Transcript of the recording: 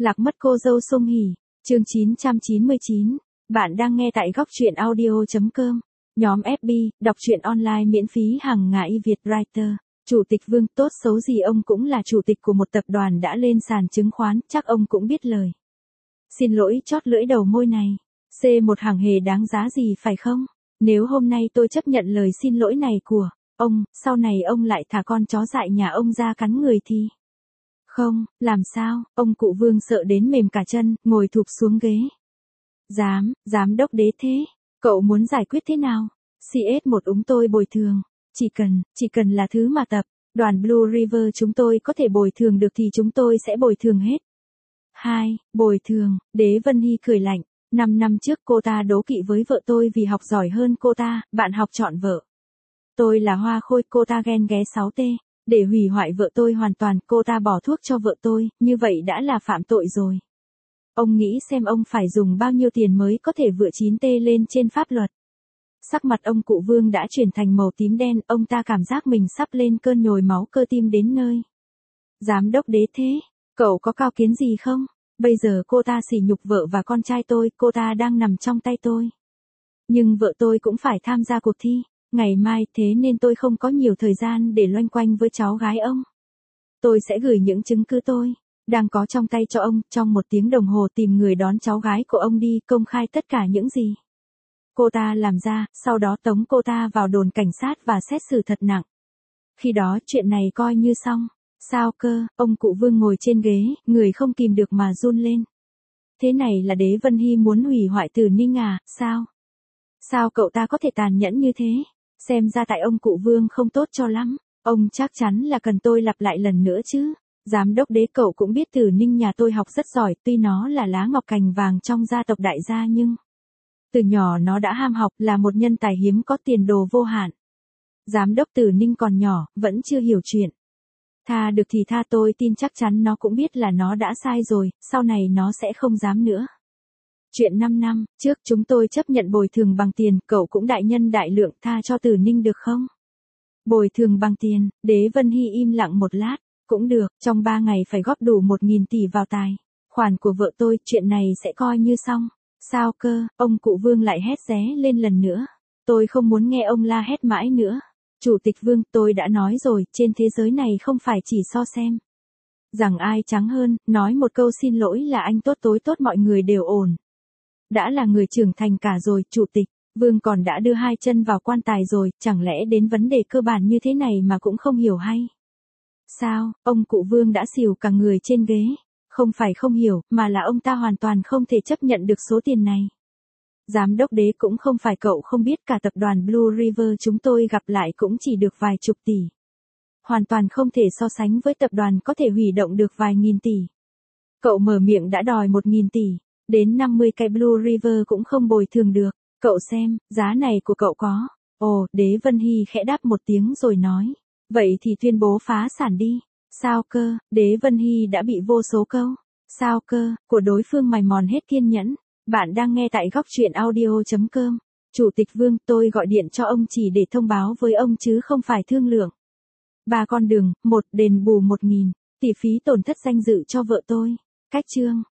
Lạc mất cô dâu Song Hỷ, chương 999. Bạn đang nghe tại góc truyện audio.com. Nhóm FB, đọc truyện online miễn phí hàng ngày Việt Writer. Chủ tịch Vương, tốt xấu gì ông cũng là chủ tịch của một tập đoàn đã lên sàn chứng khoán, chắc ông cũng biết lời. Xin lỗi chót lưỡi đầu môi này. C1 hàng hề đáng giá gì phải không? Nếu hôm nay tôi chấp nhận lời xin lỗi này của ông, sau này ông lại thả con chó dại nhà ông ra cắn người thì... Không, làm sao, ông cụ Vương sợ đến mềm cả chân, ngồi thụp xuống ghế. Giám đốc đế thế, cậu muốn giải quyết thế nào? CS1 úng tôi bồi thường, chỉ cần là thứ mà tập đoàn Blue River chúng tôi có thể bồi thường được thì chúng tôi sẽ bồi thường hết. 2. Bồi thường, Đế Vân Hy cười lạnh, 5 năm trước cô ta đố kỵ với vợ tôi vì học giỏi hơn cô ta, bạn học chọn vợ. Tôi là Hoa Khôi, cô ta ghen ghé 6T. Để hủy hoại vợ tôi hoàn toàn, cô ta bỏ thuốc cho vợ tôi, như vậy đã là phạm tội rồi. Ông nghĩ xem ông phải dùng bao nhiêu tiền mới có thể vựa 9T lên trên pháp luật. Sắc mặt ông cụ Vương đã chuyển thành màu tím đen, ông ta cảm giác mình sắp lên cơn nhồi máu cơ tim đến nơi. Giám đốc đế thế, cậu có cao kiến gì không? Bây giờ cô ta sỉ nhục vợ và con trai tôi, cô ta đang nằm trong tay tôi. Nhưng vợ tôi cũng phải tham gia cuộc thi ngày mai, thế nên tôi không có nhiều thời gian để loanh quanh với cháu gái ông. Tôi sẽ gửi những chứng cứ tôi đang có trong tay cho ông, trong 1 tiếng đồng hồ tìm người đón cháu gái của ông đi, công khai tất cả những gì cô ta làm ra, sau đó tống cô ta vào đồn cảnh sát và xét xử thật nặng. Khi đó chuyện này coi như xong. Sao cơ? Ông cụ Vương ngồi trên ghế, người không kìm được mà run lên. Thế này là Đế Vân Hy muốn hủy hoại Từ Ninh à? Sao? Sao cậu ta có thể tàn nhẫn như thế? Xem ra tại ông cụ Vương không tốt cho lắm. Ông chắc chắn là cần tôi lặp lại lần nữa chứ. Giám đốc đế, cậu cũng biết Từ Ninh nhà tôi học rất giỏi, tuy nó là lá ngọc cành vàng trong gia tộc đại gia nhưng... Từ nhỏ nó đã ham học, là một nhân tài hiếm có tiền đồ vô hạn. Giám đốc Từ Ninh còn nhỏ, vẫn chưa hiểu chuyện. Tha được thì tha, tôi tin chắc chắn nó cũng biết là nó đã sai rồi, sau này nó sẽ không dám nữa. Chuyện 5 năm trước chúng tôi chấp nhận bồi thường bằng tiền, cậu cũng đại nhân đại lượng, tha cho Từ Ninh được không? Bồi thường bằng tiền, Đế Vân Hy im lặng một lát, cũng được, trong 3 ngày phải góp đủ 1.000 tỷ vào tài khoản của vợ tôi, chuyện này sẽ coi như xong. Sao cơ? Ông cụ Vương lại hét ré lên lần nữa. Tôi không muốn nghe ông la hét mãi nữa. Chủ tịch Vương, tôi đã nói rồi, trên thế giới này không phải chỉ so xem rằng ai trắng hơn, nói một câu xin lỗi là anh tốt, tối tốt mọi người đều ổn. Đã là người trưởng thành cả rồi, Chủ tịch Vương còn đã đưa 2 chân vào quan tài rồi, chẳng lẽ đến vấn đề cơ bản như thế này mà cũng không hiểu hay? Sao? Ông cụ Vương đã xỉu cả người trên ghế. Không phải không hiểu, mà là ông ta hoàn toàn không thể chấp nhận được số tiền này. Giám đốc đế, cũng không phải cậu không biết cả tập đoàn Blue River chúng tôi gặp lại cũng chỉ được vài chục tỷ. Hoàn toàn không thể so sánh với tập đoàn có thể huy động được vài nghìn tỷ. Cậu mở miệng đã đòi 1.000 tỷ, đến 50 cái Blue River cũng không bồi thường được. Cậu xem, giá này của cậu có. Ồ, Đế Vân Hy khẽ đáp một tiếng rồi nói. Vậy thì tuyên bố phá sản đi. Sao cơ? Đế Vân Hy đã bị vô số câu sao cơ của đối phương mài mòn hết kiên nhẫn. Bạn đang nghe tại góc truyện audio.com. Chủ tịch Vương, tôi gọi điện cho ông chỉ để thông báo với ông chứ không phải thương lượng 3 con đường. 1. Đền bù 1.000 tỷ phí tổn thất danh dự cho vợ tôi. Cách chương